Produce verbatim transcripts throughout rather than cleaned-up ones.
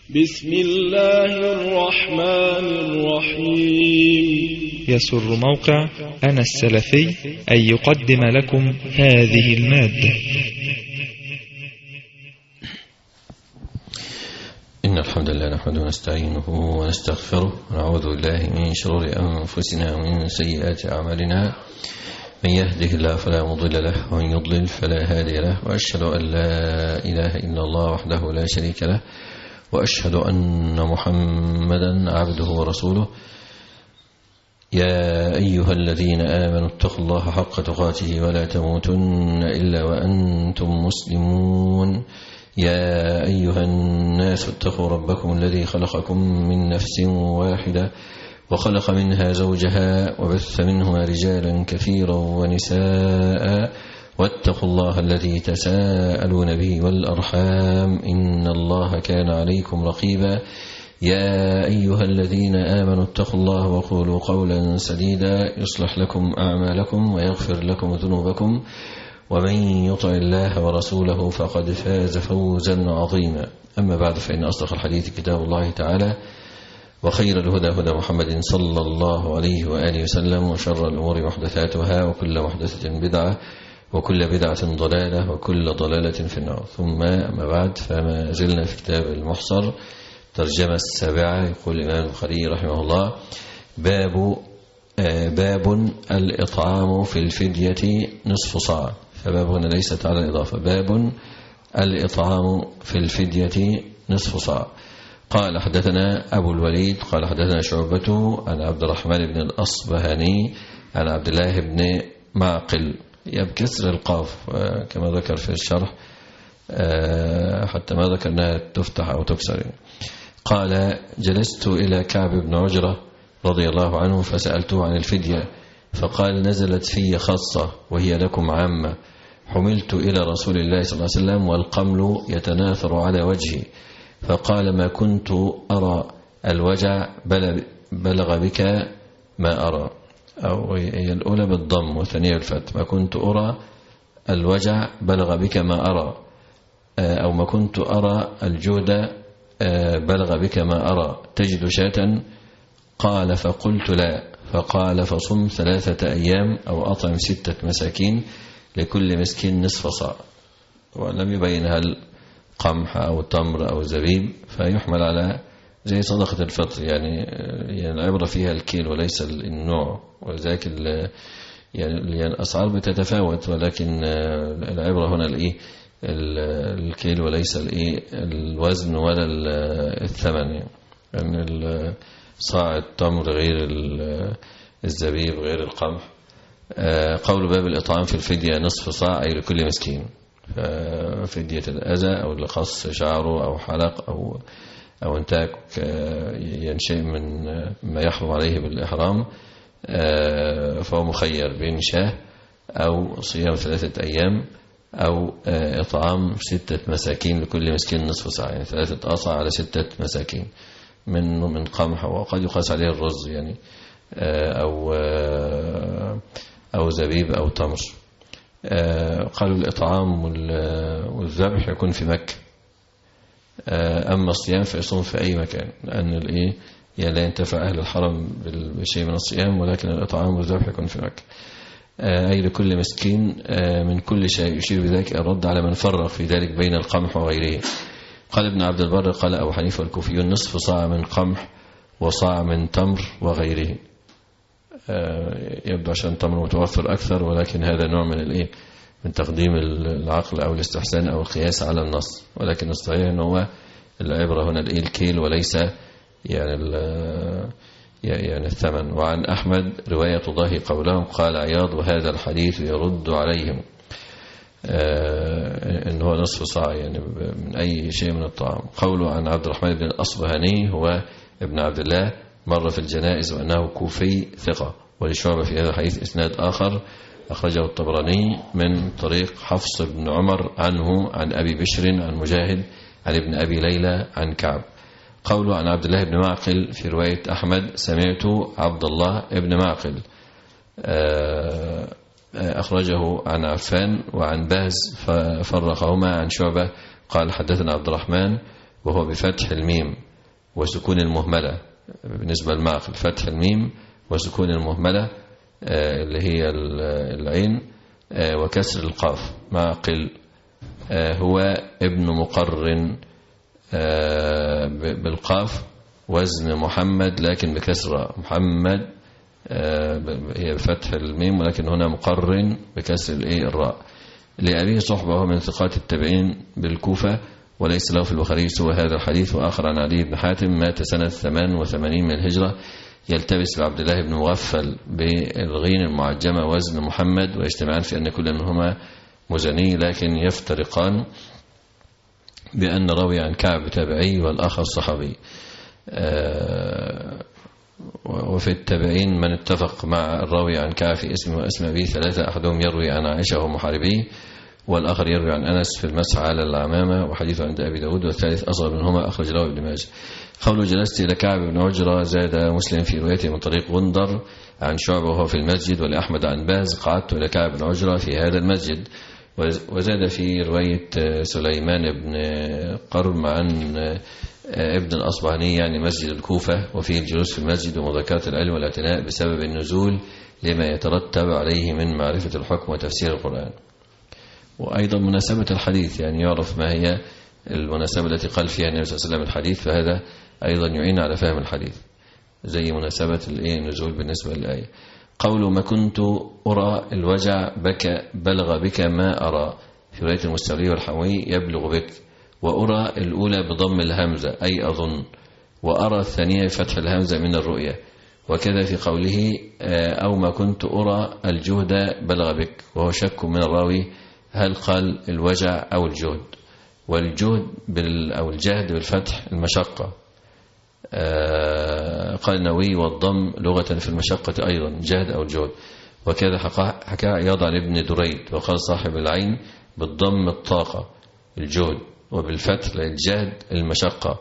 بسم الله الرحمن الرحيم. يسر موقع أنا السلفي أن يقدم لكم هذه المادة. إن الحمد لله نحمده ونستعينه ونستغفره ونعوذ بالله من شرور أنفسنا ومن سيئات أعمالنا. من يهده الله فلا مضل له ومن يضلل فلا هادي له، وأشهد أن لا إله إلا الله وحده لا شريك له، وأشهد أن محمدا عبده ورسوله. يا أيها الذين آمنوا اتقوا الله حق تقاته ولا تموتن إلا وأنتم مسلمون. يا أيها الناس اتقوا ربكم الذي خلقكم من نفس واحدة وخلق منها زوجها وبث منهما رجالا كثيرا ونساء، واتقوا الله الذي تساءلون به والأرحام إن الله كان عليكم رقيبا. يا أيها الذين آمنوا اتقوا الله وقولوا قولا سديدا يصلح لكم أعمالكم ويغفر لكم ذنوبكم، ومن يطع الله ورسوله فقد فاز فوزا عظيما. أما بعد، فإن أصدق الحديث كتاب الله تعالى، وخير الهدى هدى محمد صلى الله عليه وآله وسلم، وشر الأمور محدثاتها، وكل محدثة بدعة، وكل بدعة ضلالة، وكل ضلالة في النار. ثم أما بعد، فما زلنا في كتاب المحصر ترجمة السابعة. يقول الإمام البخاري رحمه الله: باب باب الإطعام في الفدية نصف صاع. فباب هنا ليست على الإضافة، باب الإطعام في الفدية نصف صاع. قال حدثنا أبو الوليد قال حدثنا شعبة عن عبد الرحمن بن الأصبهاني عن عبد الله بن معقل بكسر القاف كما ذكر في الشرح، حتى ما ذكر أنها تفتح أو تكسر. قال: جلست إلى كعب بن عجرة رضي الله عنه فسألته عن الفدية، فقال: نزلت في خاصة وهي لكم عامة. حملت إلى رسول الله صلى الله عليه وسلم والقمل يتناثر على وجهي، فقال: ما كنت أرى الوجع بلغ بك ما أرى. أو هي الأولى بالضم والثانية بالفتح. ما كنت أرى الوجع بلغ بك ما أرى، أو ما كنت أرى الجود بلغ بك ما أرى. تجد شاة؟ قال: فقلت لا. فقال: فصم ثلاثة أيام أو أطعم ستة مساكين لكل مسكين نصف صاع. ولم يبين هل قمح أو تمر أو زبيب، فيحمل على زي صدقة الفطر، يعني يعني العبرة فيها الكيل وليس النوع، ولذلك يعني الأسعار بتتفاوت، ولكن العبرة هنا الإيه الكيل وليس الإيه الوزن ولا الثمن. يعني صاع التمر غير الزبيب غير القمح. قول باب الإطعام في الفدية نصف صاع أي لكل مسكين. ففدية الأذى أو اللي قص شعره أو حلق أو أو انتاك ينشئ من ما يحرم عليه بالإحرام، فهو مخير بين شاه أو صيام ثلاثة أيام أو إطعام ستة مساكين لكل مسكين نصف ساعة، يعني ثلاثة أصاع على ستة مساكين من من قمح، وقد يقاس عليه الرز يعني، أو أو زبيب أو تمر. قالوا الإطعام والذبح يكون في مكة، أما الصيام فيصوم في أي مكان، لأن الإيه يعني لا ينتفع أهل الحرم بشيء من الصيام، ولكن الإطعام والذبح يكون في مكة. أي لكل مسكين من كل شيء، يشير بذلك الرد على من فرق في ذلك بين القمح وغيره. قال ابن عبد البر قال أبو حنيفة والكوفيون: نصف صاع من قمح وصاع من تمر وغيره. يبدو عشان التمر متوفر أكثر، ولكن هذا نوع من الإيه من تقديم العقل أو الاستحسان أو القياس على النص، ولكن الصحيح أنه هو العبرة هنا الإيه الكيل وليس يعني يعني الثمن. وعن أحمد رواية ضاهي قولهم قال عياض: وهذا الحديث يرد عليهم أنه هو نصف صاع يعني من أي شيء من الطعام. قوله عن عبد الرحمن بن الأصبهاني هو ابن عبد الله، مر في الجنائز وأنه كوفي ثقة. ولشعبة في هذا الحديث إسناد آخر أخرجه الطبراني من طريق حفص بن عمر عنه عن أبي بشر عن مجاهد عن ابن أبي ليلى عن كعب. قوله عن عبد الله بن معقل في رواية أحمد: سمعت عبد الله بن معقل. أخرجه عن عفان وعن باز ففرقهما عن شعبة قال: حدثنا عبد الرحمن وهو بفتح الميم وسكون المهملة. بالنسبة للمعقل فتح الميم وسكون المهملة اللي هي العين وكسر القاف. معقل هو ابن مقرن بالقاف، وزن محمد لكن بكسر محمد هي بفتح الميم، ولكن هنا مقرن بكسر الراء. لأبيه صحبه من ثقات التابعين بالكوفة، وليس له في البخاري سوى هذا الحديث. وآخر عن علي بن حاتم مات سنة ثمان وثمانين من الهجرة، يلتبس بعبد الله بن مغفل بالغين المعجمة وزن محمد، ويجتمعان في أن كل منهما مزني، لكن يفترقان بأن روي عن كعب تابعي والآخر صحابي. وفي التابعين من اتفق مع الراوي عن كعب في اسمه واسم أبيه ثلاثة، أحدهم يروي عن عائشة ومحاربيه، والآخر يروي عن أنس في المسح على العمامة وحديث عند أبي داود، والثالث أصغر منهما أخرج له ابن ماجه. قوله جلست إلى كعب بن عجرة، زاد مسلم في روايته من طريق غندر عن شعبة وهو في المسجد، ولأحمد عن باز قعدت إلى كعب بن عجرة في هذا المسجد. وزاد في رواية سليمان بن قرم عن ابن الأصبهاني يعني مسجد الكوفة، وفيه الجلوس في المسجد ومذاكرة العلم والاعتناء بسبب النزول لما يترتب عليه من معرفة الحكم وتفسير القرآن. وأيضا مناسبة الحديث، يعني يعرف ما هي المناسبة التي قال فيها النبي صلى الله عليه وسلم الحديث، فهذا أيضا يعين على فهم الحديث، زي مناسبة النزول بالنسبة للآية. قوله ما كنت أرى الوجع بك بلغ بك ما أرى، في رواية المستولي والحموي يبلغ بك، وأرى الأولى بضم الهمزة أي أظن، وأرى الثانية فتح الهمزة من الرؤية. وكذا في قوله أو ما كنت أرى الجهد بلغ بك، وهو شك من الراوي هل قال الوجع أو الجهد. والجهد أو الجهد بالفتح المشقة. قال النووي والضم لغة في المشقة أيضا جهد أو الجهد. وكذا حكى عياض عن ابن دريد، وقال صاحب العين بالضم الطاقة الجهد، وبالفتح الجهد المشقة،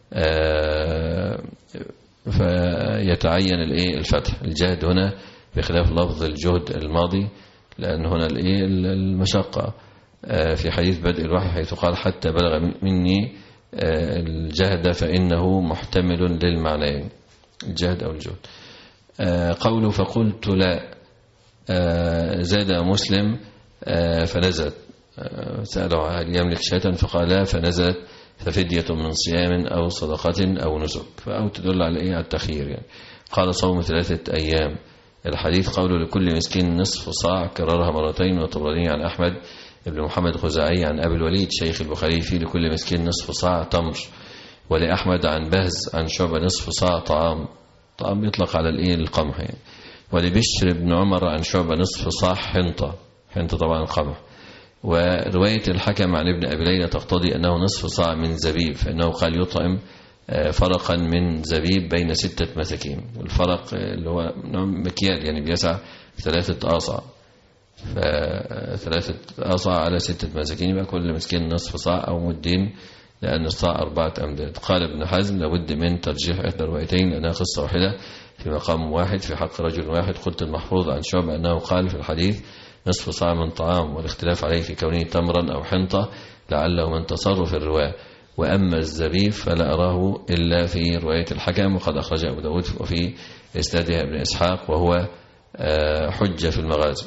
فيتعين الفتح الجهد هنا بخلاف لفظ الجهد الماضي، لأن هنا المشقة في حديث بدء الوحي حيث قال حتى بلغ مني الجهد فإنه محتمل للمعنيين الجهد أو الجهد. قوله فقلت لا، زاد مسلم فنزلت، سألوا هل يملك شاة فقال لا، فنزلت ففدية من صيام أو صدقة أو نسك، فأو تدل على إيه؟ على التخيير يعني. قال صوم ثلاثة أيام. الحديث قوله لكل مسكين نصف صاع كررها مرتين، والطبراني عن أحمد ابن محمد الخزاعي عن أبي الوليد شيخ البخاري في لكل مسكين نصف صاع تمر، ولأحمد عن بهز عن شعبة نصف صاع طعام، طعام يطلق على الإيه القمح يعني. ولبشر بن عمر عن شعبة نصف صاع حنطة، حنطة طبعا القمح. ورواية الحكم عن ابن أبي ليلى تقتضي أنه نصف صاع من زبيب، فإنه قال يطعم فرقا من زبيب بين ستة مساكين، والفرق اللي هو مكيال يعني بيسع ثلاثة آصع، فثلاثة آصع على ستة مساكين يبقى كل مسكين نصف صاع أو مدين، لأن الصاع أربعة أمداد. قال ابن حزم لابد من ترجيح إحدى الروايتين لأنها قصة واحدة في مقام واحد في حق رجل واحد. قلت المحفوظ عن شعبة أنه قال في الحديث نصف صاع من طعام، والاختلاف عليه في كونه تمرا أو حنطة لعله من تصرف الرواة. وأما الزبيب فلا أراه إلا في رواية الحكم، وقد أخرج أبو داود وفي إسنادها ابن إسحاق، وهو حجة في المغازي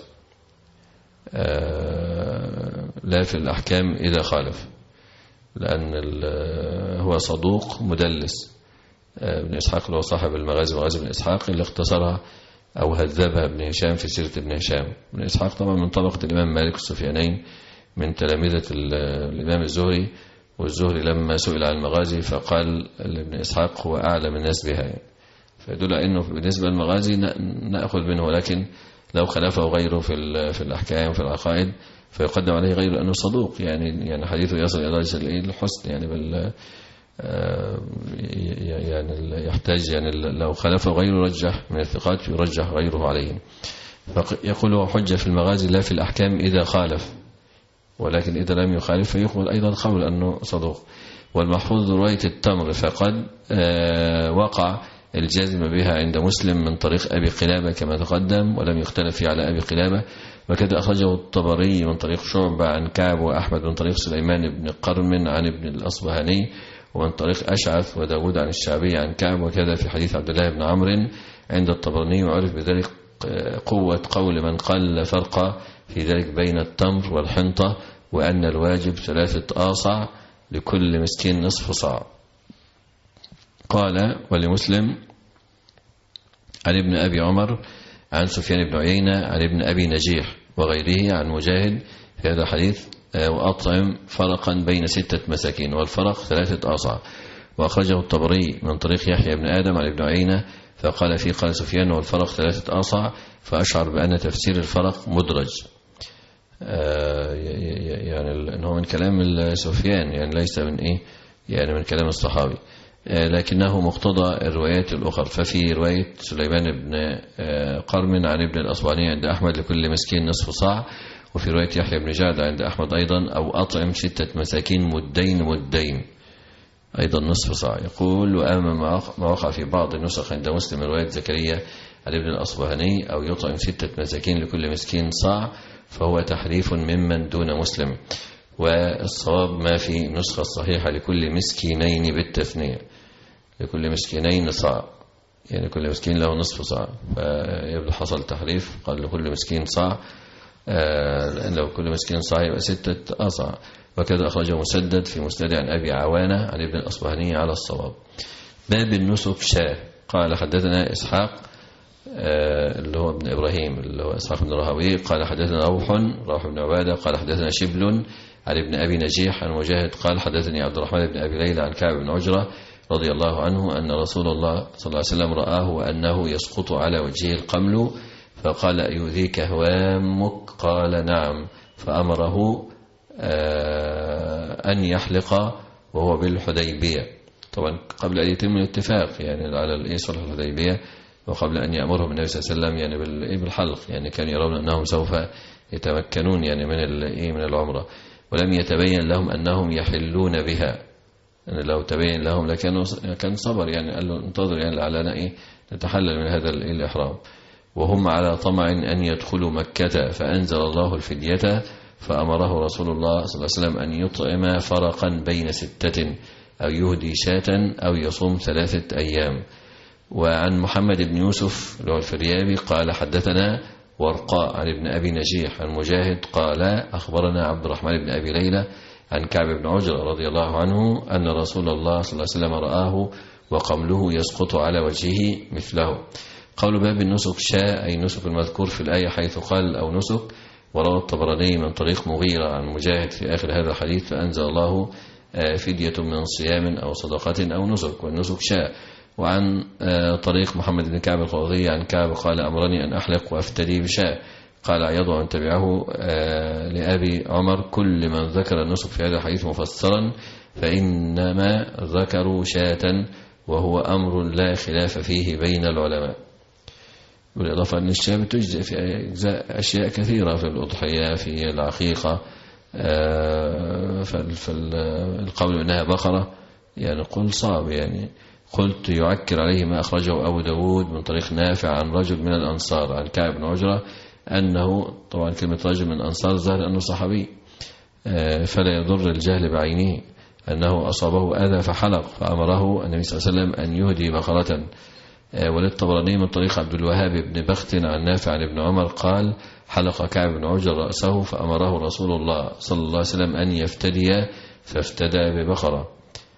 لا في الأحكام إذا خالف، لأن هو صدوق مدلس. ابن إسحاق اللي هو صاحب المغازي وغازي ابن إسحاق اللي اختصرها أو هذبها ابن هشام في سيرة ابن هشام. ابن إسحاق طبعا من طبقة الإمام مالك السفيانين من تلامذة الإمام الزهري، والزهري لما سئل عن المغازي فقال ابن إسحاق هو أعلم الناس بها يعني. فيدل أنه بالنسبة للمغازي نأخذ منه، لكن لو خلفه غيره في في الأحكام في العقائد فيقدم عليه غيره أنه صدوق يعني يعني حديثه يصل إلى درجة الحسن يعني بال يعني يحتاج يعني لو خلفه غيره رجح من الثقات يرجح غيره عليه. فيقول هو حجة في المغازي لا في الأحكام إذا خالف، ولكن إذا لم يخالف فيقبل أيضا قول أنه صدوق. والمحفوظ رواية التمر فقد وقع الجازم بها عند مسلم من طريق أبي قلابة كما تقدم، ولم يختلف فيه على أبي قلابة. وكذا أخرجه الطبري من طريق شعبة عن كعب وأحمد من طريق سليمان بن قرم عن ابن الأصبهاني، ومن طريق أشعث وداود عن الشعبي عن كعب، وكذا في حديث عبد الله بن عمرو عند الطبراني، وعرف بذلك قوة قول من قال لا فرق في ذلك بين التمر والحنطة، وأن الواجب ثلاثة آصع لكل مسكين نصف صاع. قال ولمسلم عن ابن أبي عمر عن سفيان بن عيينة عن ابن أبي نجيح وغيره عن مجاهد في هذا الحديث، وأطعم فرقا بين ستة مساكين، والفرق ثلاثة آصع. وأخرجه الطبري من طريق يحيى بن آدم عن ابن عيينة فقال فيه قال سفيان والفرق ثلاثة آصع، فأشعر بأن تفسير الفرق مدرج، يعني أنه من كلام سفيان، يعني ليس من إيه يعني من كلام الصحابي، لكنه مقتضى الروايات الأخرى. ففي رواية سليمان بن قرم عن ابن الأصبهاني عند أحمد لكل مسكين نصف صاع، وفي رواية يحيى بن جعد عند أحمد أيضا أو أطعم ستة مساكين مدين مدين أيضا نصف صاع. يقول وأما ما وقع في بعض النسخ عند مسلم رواية زكريا عن ابن الأصبهاني أو يطعم ستة مساكين لكل مسكين صاع، فهو تحريف ممن دون مسلم، والصواب ما في النسخة الصحيحة لكل مسكينين بالتثنية، لكل مسكينين صاع، يعني كل مسكين له نصف صاع، فيبدو حصل تحريف، قال لكل مسكين صاع، لأن لو كل مسكين صاع يبقى ستة أصاع. وكذا أخرجه مسدد في مسند عن أبي عوانة عن ابن الأصبهاني على الصواب. باب النسك شاه. قال حدثنا إسحاق اللي هو ابن إبراهيم اللي هو إسحاق بن راهويه قال حدثنا روح روح بن عبادة قال حدثنا شبل عن ابن أبي نجيح عن مجاهد قال حدثني عبد الرحمن بن أبي ليلى عن كعب بن عجرة رضي الله عنه أن رسول الله صلى الله عليه وسلم رآه وأنه يسقط على وجهه القمل، فقال أيؤذيك هوامك؟ قال نعم، فأمره أن يحلق وهو بالحديبية، طبعا قبل أن يتم الاتفاق يعني على صلح الحديبية، وقبل أن يأمرهم النبي صلى الله عليه وسلم يعني بالحلق، يعني كانوا يرون أنهم سوف يتمكنون يعني من من العمرة، ولم يتبين لهم أنهم يحلون بها، يعني لو تبين لهم لكانوا كان صبر، يعني قال له انتظر يعني لعلنا إيه نتحلل من هذا الإحرام، وهم على طمع أن يدخلوا مكة، فأنزل الله الفدية، فأمره رسول الله صلى الله عليه وسلم أن يطعم فرقا بين ستة أو يهدي شاة أو يصوم ثلاثة أيام. وعن محمد بن يوسف اللي هو الفريابي قال حدثنا ورقاء عن ابن أبي نجيح عن مجاهد قال أخبرنا عبد الرحمن بن أبي ليلى عن كعب بن عجرة رضي الله عنه أن رسول الله صلى الله عليه وسلم رآه وقمله يسقط على وجهه مثله. قول باب النسك شاء أي نسك المذكور في الآية حيث قال أو نسك. وروى الطبراني من طريق مغيرة عن مجاهد في آخر هذا الحديث فأنزل الله فدية من صيام أو صدقة أو نسك، والنسك شاء. وعن طريق محمد بن كعب القرظي عن كعب قال أمرني أن أحلق وأفتدي بشاء. قال عياض أن تبعه لأبي عمر كل من ذكر النسك في هذا الحديث مفسرا فإنما ذكروا شاة، وهو أمر لا خلاف فيه بين العلماء. بالإضافة أن الشاة بتجزئ في أجزاء أشياء كثيرة في الأضحية في العقيقة، فالقول أنها بقرة يعني قل صعب، يعني قلت يعكر عليه ما أخرجه أبو داود من طريق نافع عن رجل من الأنصار عن كعب بن عجرة أنه، طبعا كلمة رجل من الأنصار ظاهر أنه صحابي، فلا يضر الجهل بعينه أنه أصابه أذى فحلق، فأمره النبي صلى الله عليه وسلم أن يهدي بقرة. وللطبراني من طريق عبد الوهاب بن بخت عن نافع عن ابن عمر قال حلق كعب بن عجرة رأسه فأمره رسول الله صلى الله عليه وسلم أن يفتدي فافتدى ببقرة.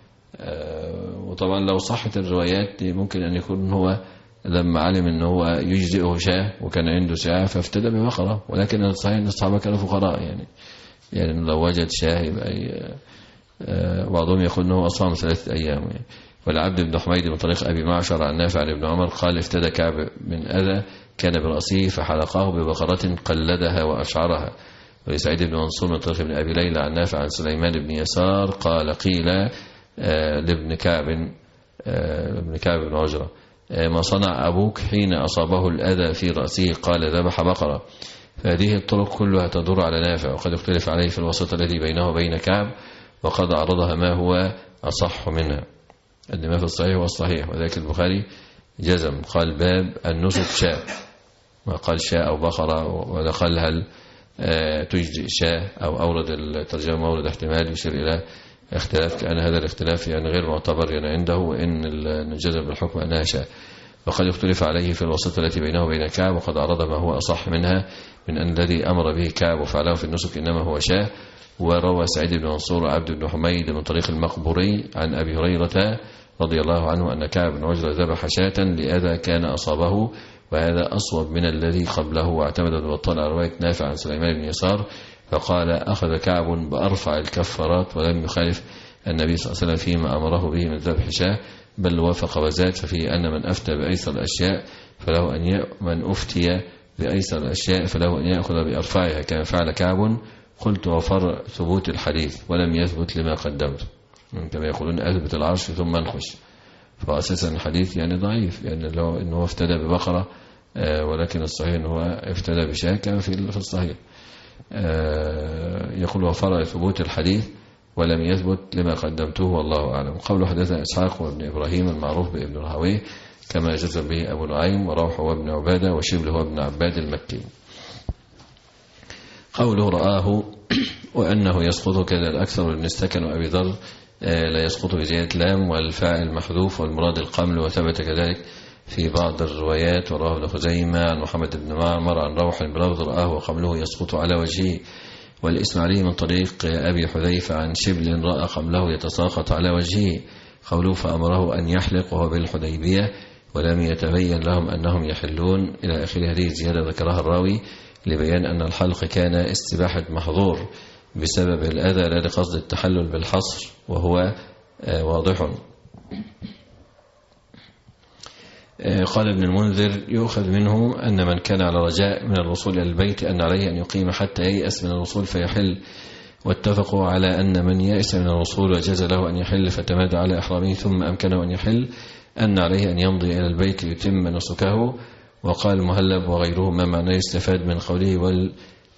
وطبعا لو صحت الروايات ممكن أن يكون هو لما علم أنه هو يجزئه شاه وكان عنده شاه فافتدى ببقرة، ولكن الصحيح أن الصحابة كانوا فقراء، يعني يعني لو وجد شاه يبقى بعضهم يقول أنه أصام ثلاثة أيام. يعني والعبد بن حميد من طريق أبي معشر عن نافع عن ابن عمر قال افتدى كعب من أذى كان برأسه فحلقاه ببقرة قلدها وأشعرها. ولسعيد بن منصور من طريق ابن أبي ليلى عن نافع عن سليمان بن يسار قال قيل لابن كعب ابن كعب بن عجرة ما صنع أبوك حين أصابه الأذى في رأسه؟ قال ذبح بقرة. فهذه الطرق كلها تدور على نافع، وقد اختلف عليه في الوسط الذي بينه وبين كعب، وقد عرضها ما هو أصح منها، أن ما في الصحيح والصحيح. وذلك البخاري جزم قال باب النسك شاء، ما قال شاء أو بقرة، ولا قال هل تجزئ شاء، أو أورد الترجمة مورد احتمال يشير إلى اختلاف، كان هذا الاختلاف يعني غير معتبر يعني عنده، وإن الجزم بالحكم أنها شاة. وقد اختلف عليه في الوسط التي بينه وبين كعب، وقد عرض ما هو أصح منها من أن الذي أمر به كعب وفعله في النسك إنما هو شاة. وروى سعيد بن منصور وعبد بن حميد من طريق المقبوري عن أبي هريرة رضي الله عنه أن كعب بن عجرة ذبح شاة لأذى كان أصابه، وهذا أصوب من الذي قبله. واعتمد ابن بطال على رواية نافع عن سليمان بن يسار فقال أخذ كعب بأرفع الكفارات ولم يخالف النبي صلى الله عليه وسلم فيما أمره به من ذبح شاة، بل وافق وزاد. ففيه أن من أفتى بأيسر الأشياء فله أن ي... من أفتي بأيسر الأشياء فله أن يأخذ بأرفعها كما فعل كعب. قلت وفر ثبوت الحديث ولم يثبت لما قدمت، كما يقولون أثبت العرش ثم انخش، فأساسا الحديث يعني ضعيف، يعني لو أنه افتدى ببقرة ولكن الصحيح أنه افتدى بشاة كما في الصحيح. يقول وفر ثبوت الحديث ولم يثبت لما قدمته والله أعلم. قوله حدثنا إسحاق وابن إبراهيم المعروف بابن رهويه كما جزم به أبو نعيم وروح وابن عبادة وشبل وابن عباد المكي. قوله رآه وأنه يسقط كذا الأكثر من السكن وأبي ذر لا يسقط بزيادة لام والفاعل محذوف والمراد القمل، وثبت كذلك في بعض الروايات. وراه ابن خزيمة عن محمد بن معمر عن روح بلفظ رآه وقمله يسقط على وجهه، والإسماعيلي من طريق أبي حذيفة عن شبل رأى قمله يتساقط على وجهه. قوله فأمره أن يحلق وهو بالحديبية ولم يتبين لهم أنهم يحلون إلى آخر هذه الزيادة ذكرها الراوي لبيان أن الحلق كان استباحة محظور بسبب الأذى لا لقصد التحلل بالحصر، وهو واضح. قال ابن المنذر يؤخذ منه أن من كان على رجاء من الوصول إلى البيت أن عليه أن يقيم حتى ييأس من الوصول فيحل، واتفقوا على أن من يأس من الوصول وجاز له أن يحل فتمادى على إحرامه ثم أمكنه أن يحل أن عليه أن يمضي إلى البيت يتم نسكه. وقال المهلب وغيره ما معناه يستفاد من قوله وال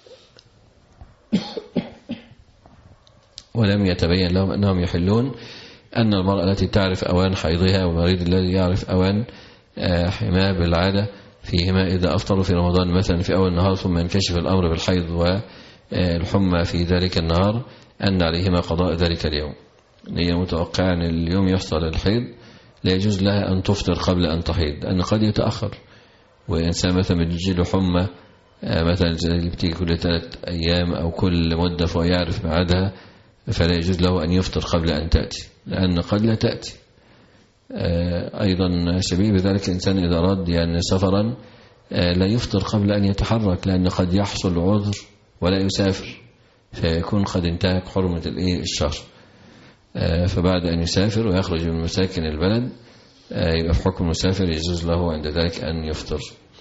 ولم يتبين لهم أنهم يحلون أن المرأة التي تعرف أوان حيضها والمريض الذي يعرف أوان حماه بالعادة فيهما إذا أفطروا في رمضان مثلا في أول النهار ثم ينكشف الأمر بالحيض والحمى في ذلك النهار أن عليهما قضاء ذلك اليوم. هي متوقعة أن اليوم يحصل الحيض لا يجوز لها أن تفطر قبل أن تحيض، لأن قد يتأخر، وإنسان مثلا بتجي له حمى مثلا اللي بتيجي كل ثلاث أيام أو كل مدة فهو يعرف ميعادها فلا يجوز له أن يفطر قبل أن تأتي، لأن قد لا تأتي. أيضا شبيه بذلك الإنسان إذا أراد يعني سفرا لا يفطر قبل أن يتحرك، لأن قد يحصل عذر ولا يسافر فيكون قد انتهك حرمة الشهر، فبعد أن يسافر ويخرج من مساكن البلد يبقى في حكم المسافر يجوز له عند ذلك أن يفطر.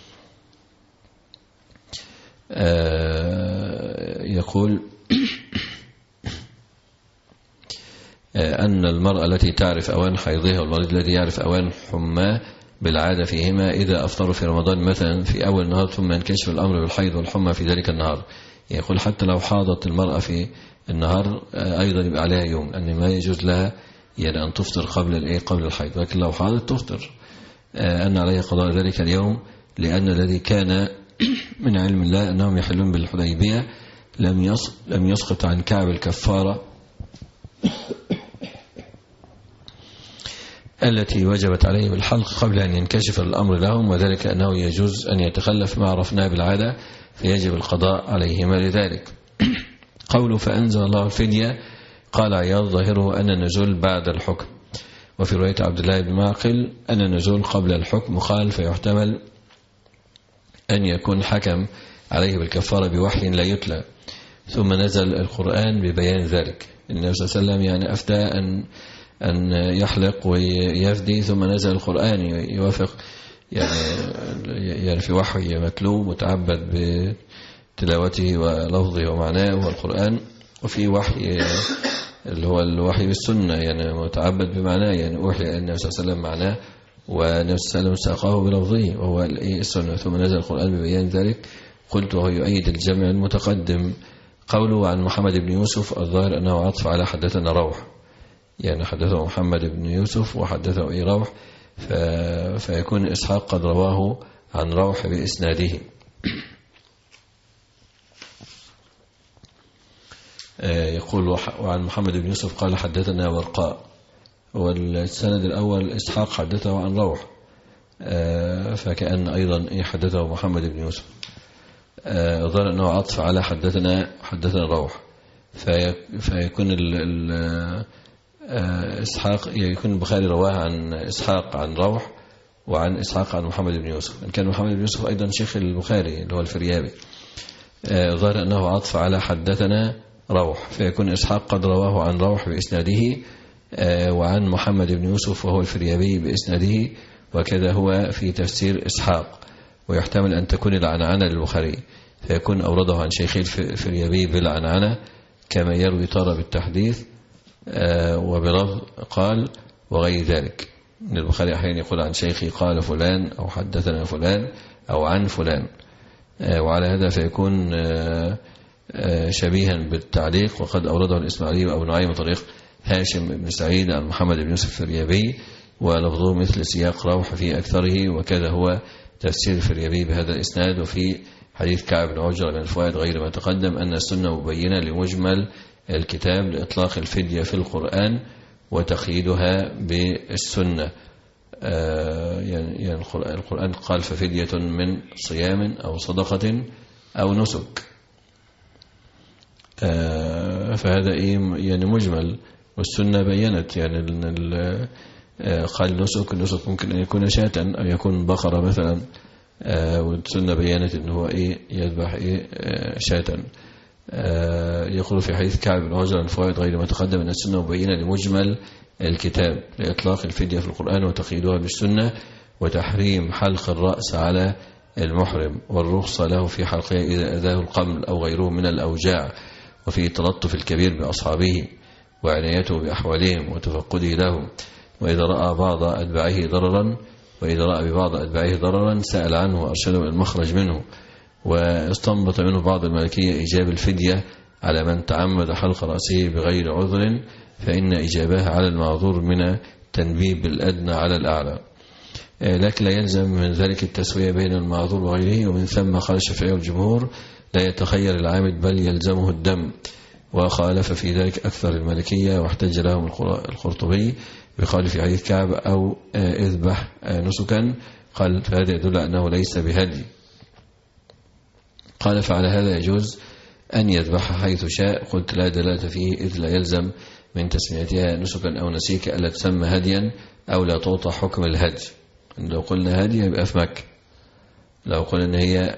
يقول أن المرأة التي تعرف أوان حيضها والمريض الذي يعرف أوان حماه بالعادة فيهما إذا أفطروا في رمضان مثلا في أول النهار ثم ينكشف الأمر بالحيض والحمى في ذلك النهار، يقول حتى لو حاضت المرأة في النهار أيضا يبقى عليها يوم، أن ما يجوز لها يعني أن تفطر قبل الإيه قبل الحيض، لكن لو حاضت تفطر أن عليها قضاء ذلك اليوم، لأن الذي كان من علم الله أنهم يحلون بالحديبية لم لم يسقط عن كعب الكفارة التي وجبت عليه بالحلق قبل أن ينكشف الأمر لهم، وذلك أنه يجوز أن يتخلف ما عرفناه بالعادة فيجب القضاء عليهما لذلك. قوله فأنزل الله الفدية قال عياض ظاهره أن النزول بعد الحكم، وفي رواية عبد الله بن معقل أن النزول قبل الحكم، قال فيحتمل أن يكون حكم عليه بالكفارة بوحي لا يتلى ثم نزل القرآن ببيان ذلك. النبي صلى الله عليه وسلم يعني أفتى أن أن يحلق ويفدي ثم نزل القرآن يوافق يعني يعني في وحي متلو متعبد بتلاوته ولفظه ومعناه هو القرآن، وفي وحي اللي هو الوحي بالسنة يعني متعبد بمعناه، يعني أوحي النبي صلى الله عليه وسلم معناه والنبي صلى الله عليه وسلم ساقاه بلفظه وهو السنة، ثم نزل القرآن ببيان ذلك. قلت وهو يؤيد الجمع المتقدم. قوله عن محمد بن يوسف الظاهر أنه عطف على حدثنا روح، يعني حدثه محمد بن يوسف وحدثه أي روح، فيكون إسحاق قد رواه عن روح بإسناده. يقول وعن محمد بن يوسف قال حدثنا ورقاء، والسند الأول إسحاق حدثه عن روح، فكأن أيضا حدثه محمد بن يوسف، ظن أنه عطف على حدثنا حدثنا روح، فيكون إسحاق يكون البخاري رواه عن إسحاق عن روح وعن إسحاق عن محمد بن يوسف. إن كان محمد بن يوسف أيضا شيخ البخاري اللي هو الفريابي، ظهر أنه عطف على حدثنا روح، فيكون إسحاق قد رواه عن روح بإسناده وعن محمد بن يوسف وهو الفريابي بإسناده، وكذا هو في تفسير إسحاق. ويحتمل أن تكون العنعنة للبخاري، فيكون أورده عن شيخي الفريابي بالعنعنة كما يروي تارة بالتحديث وبلفظ قال وغير ذلك. البخاري أحيانا يقول عن شيخي قال فلان أو حدثنا فلان أو عن فلان، وعلى هذا فيكون شبيها بالتعليق. وقد أورده الإسماعيلي وأبو نعيم طريق هاشم بن سعيد عن محمد بن يوسف الفريابي، ولفظه مثل سياق روح في أكثره، وكذا هو تفسير الفريابي بهذا الإسناد. وفي حديث كعب بن عجرة من الفوائد غير ما تقدم أن السنة مبينة لمجمل الكتاب لإطلاق الفدية في القرآن وتقييدها بالسنة. يعني القرآن قال ففدية من صيام أو صدقة أو نسك، فهذا يعني مجمل، والسنة بينت يعني قال نسك النسك ممكن أن يكون شاة أو يكون بقرة مثلا، والسنة بينت أنه هو إيه يذبح إيه شاة. يقول في حديث كعب بن عجرة الفوائد غير ما تقدم أن السنة مبينة لمجمل الكتاب لإطلاق الفدية في القرآن وتقييدها بالسنة، وتحريم حلق الرأس على المحرم، والرخصة له في حلقه إذا أذاه القمل أو غيره من الأوجاع، وفي تلطف الكبير بأصحابه وعنايته بأحوالهم وتفقده لهم، وإذا رأى بعض أتباعه ضررا وإذا رأى ببعض أتباعه ضررا سأل عنه وأرشده إلى المخرج منه. واستنبط منه بعض المالكية إيجاب الفدية على من تعمد حلق رأسه بغير عذر، فإن إجابها على المعذور من تنبيب الأدنى على الأعلى، لكن لا يلزم من ذلك التسوية بين المعذور وغيره. ومن ثم قال الشافعي والجمهور لا يتخير العامد بل يلزمه الدم، وخالف في ذلك أكثر المالكية، واحتج لهم القرطبي بقال في حديث كعب أو اذبح نسكا، قال فهذا يدل أنه ليس بهدي. قال فعلى هذا يجوز أن يذبح حيث شاء، قلت لا دلالة فيه إذ لا يلزم من تسميتها نسكا أو نسيكا ألا تسمى هديا أو لا تعطى حكم الهدي. لو قلنا هدي يبقى في مكة، لو قلنا أن هي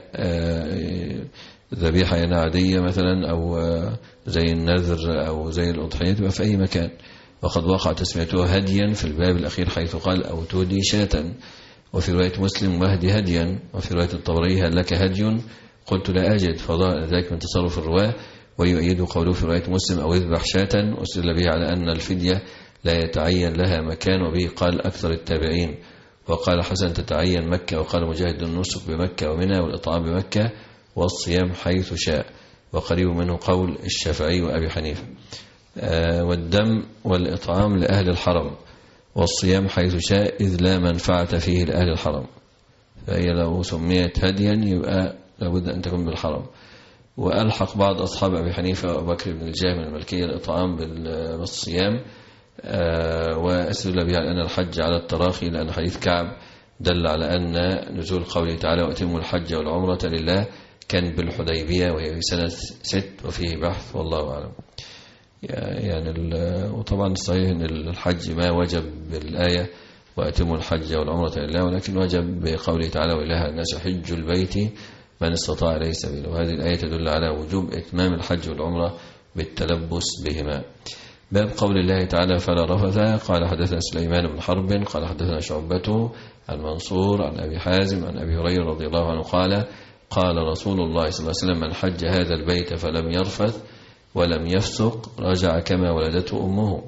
ذبيحة يعني عادية مثلا أو زي النذر أو زي الأضحية تبقى في أي مكان. وقد وقع تسميتها هديا في الباب الأخير حيث قال أو تودي شاة، وفي رواية مسلم واهدي هديا، وفي رواية الطبري هل لك هدي؟ قلت لا أجد، فضاء ذلك من تصرف الرواة. ويؤيد قوله في رواية مسلم أو اذبح شاة، واستدل به على أن الفدية لا يتعين لها مكان، وبه قال أكثر التابعين. وقال حسن تتعين مكة، وقال مجاهد النسك بمكة ومنى، والإطعام بمكة، والصيام حيث شاء، وقريب منه قول الشافعي وأبي حنيفة. آه والدم والإطعام لأهل الحرم، والصيام حيث شاء إذ لا منفعة فيه لأهل الحرم، فهي لو سميت هديا يبقى لابد أن تكون بالحرم. وألحق بعض أصحاب أبي حنيفة وأبو بكر بن الجهم المالكية الإطعام بالصيام، آه وأستدل بها أن الحج على التراخي، لأن حديث كعب دل على أن نزول قوله تعالى وأتموا الحج والعمرة لله كان بالحديبية وهي في سنة ست، وفيه بحث والله أعلم. يعني وطبعا الصحيح أن الحج ما وجب بالآية وأتموا الحج والعمرة لله، ولكن وجب بقوله تعالى وإله الناس حج البيت من استطاع إليه سبيلا، وهذه الآية تدل على وجوب إتمام الحج والعمرة بالتلبس بهما. باب قول الله تعالى فلا رفث. قال حدثنا سليمان بن حرب قال حدثنا شعبته عن منصور عن أبي حازم عن أبي هريرة رضي الله عنه قال قال رسول الله صلى الله عليه وسلم من حج هذا البيت فلم يرفث ولم يفسق رجع كما ولدته أمه.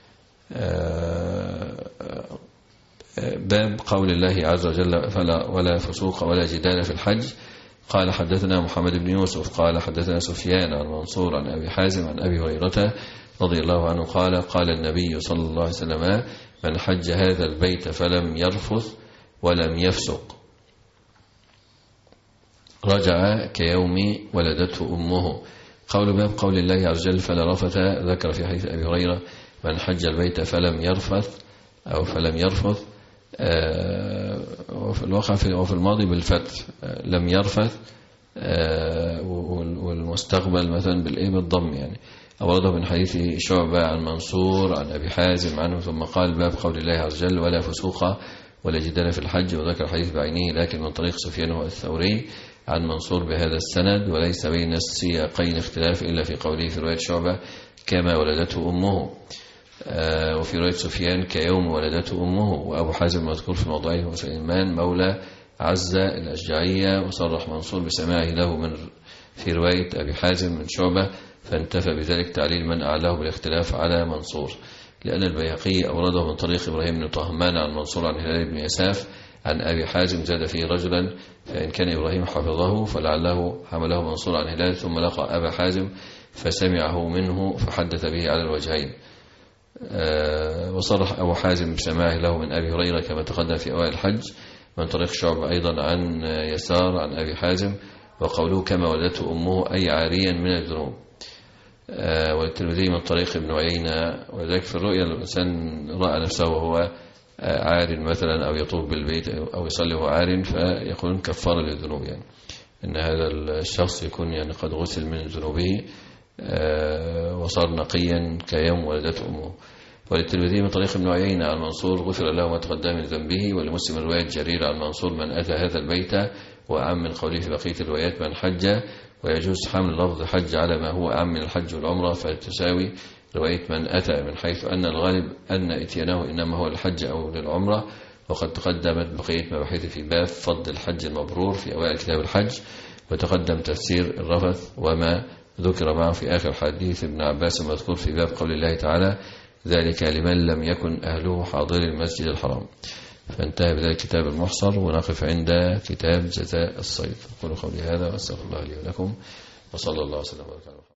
باب قول الله عز وجل فلا ولا فسوق ولا جدال في الحج. قال حدثنا محمد بن يوسف قال حدثنا سفيان عن منصور عن أبي حازم عن أبي هريرة رضي الله عنه قال قال النبي صلى الله عليه وسلم من حج هذا البيت فلم يرفث ولم يفسق رجع كيوم ولدته أمه. قول باب قول الله عز وجل فلا رفث، ذكر في حديث أبي هريرة من حج البيت فلم يرفث أو فلم يرفث، وفي الواقع وفي الماضي بالفتح لم يرفث، والمستقبل مثلا بالإيه بالضم يعني. أورده من حديث شعبة عن منصور عن أبي حازم عنه، ثم قال باب قول الله عز وجل ولا فسوق ولا جدال في الحج، وذكر حديث بعينه لكن من طريق سفيان الثوري عن منصور بهذا السند، وليس بين السياقين اختلاف إلا في قوله في رواية شعبة كما ولدته أمه، وفي رواية سفيان كيوم ولدته أمه. وأبو حازم مذكور في موضعه هو سليمان مولى عزة الأشجعية، وصرح منصور بسماعه له من في رواية أبي حازم من شعبة، فانتفى بذلك تعليل من أعلاه بالاختلاف على منصور، لأن البيهقي أورده من طريق إبراهيم بن طهمان عن منصور عن هلال بن يساف عن أبي حازم زاد فيه رجلا، فإن كان إبراهيم حفظه فلعله حمله منصور عن هلال ثم لقى أبا حازم فسمعه منه فحدث به على الوجهين. أه وصرح أبو حازم بسماعه له من أبي هريرة كما تقدم في أوائل الحج من طريق شعبة أيضا عن يسار عن أبي حازم، وقوله كما ولدته أمه أي عاريا من الذنوب. أه والترمذي من طريق ابن عيينة، وذلك في الرؤيا الإنسان رأى نفسه وهو عار مثلا أو يطوف بالبيت أو يصلي وهو عار، فيقولون كفارة للذنوب، يعني إن هذا الشخص يكون يعني قد غسل من ذنوبه وصار نقيا كيوم ولدته أمه. وللترمذي من طريق ابن عيينة عن منصور غفر له ما تقدم من ذنبه، ولمسلم رواية جرير عن منصور من أتى هذا البيت، وأعم من قوله في بقية الروايات من حج، ويجوز حمل لفظ حج على ما هو أعم من الحج والعمرة، فتساوي رواية من أتى، من حيث أن الغالب أن إتيانه إنما هو الحج أو للعمرة. وقد تقدمت بقية مباحث في باب فضل الحج المبرور في أوائل كتاب الحج، وتقدم تفسير الرفث وما ذكر معه في آخر حديث ابن عباس المذكور في باب قول الله تعالى ذلك لمن لم يكن أهله حاضر المسجد الحرام. فانتهى بذلك كتاب المحصر، ونقف عند كتاب جزاء الصيد. أقول قولي هذا وأستغفر الله لي ولكم، وصلى الله وسلم وبارك على محمد.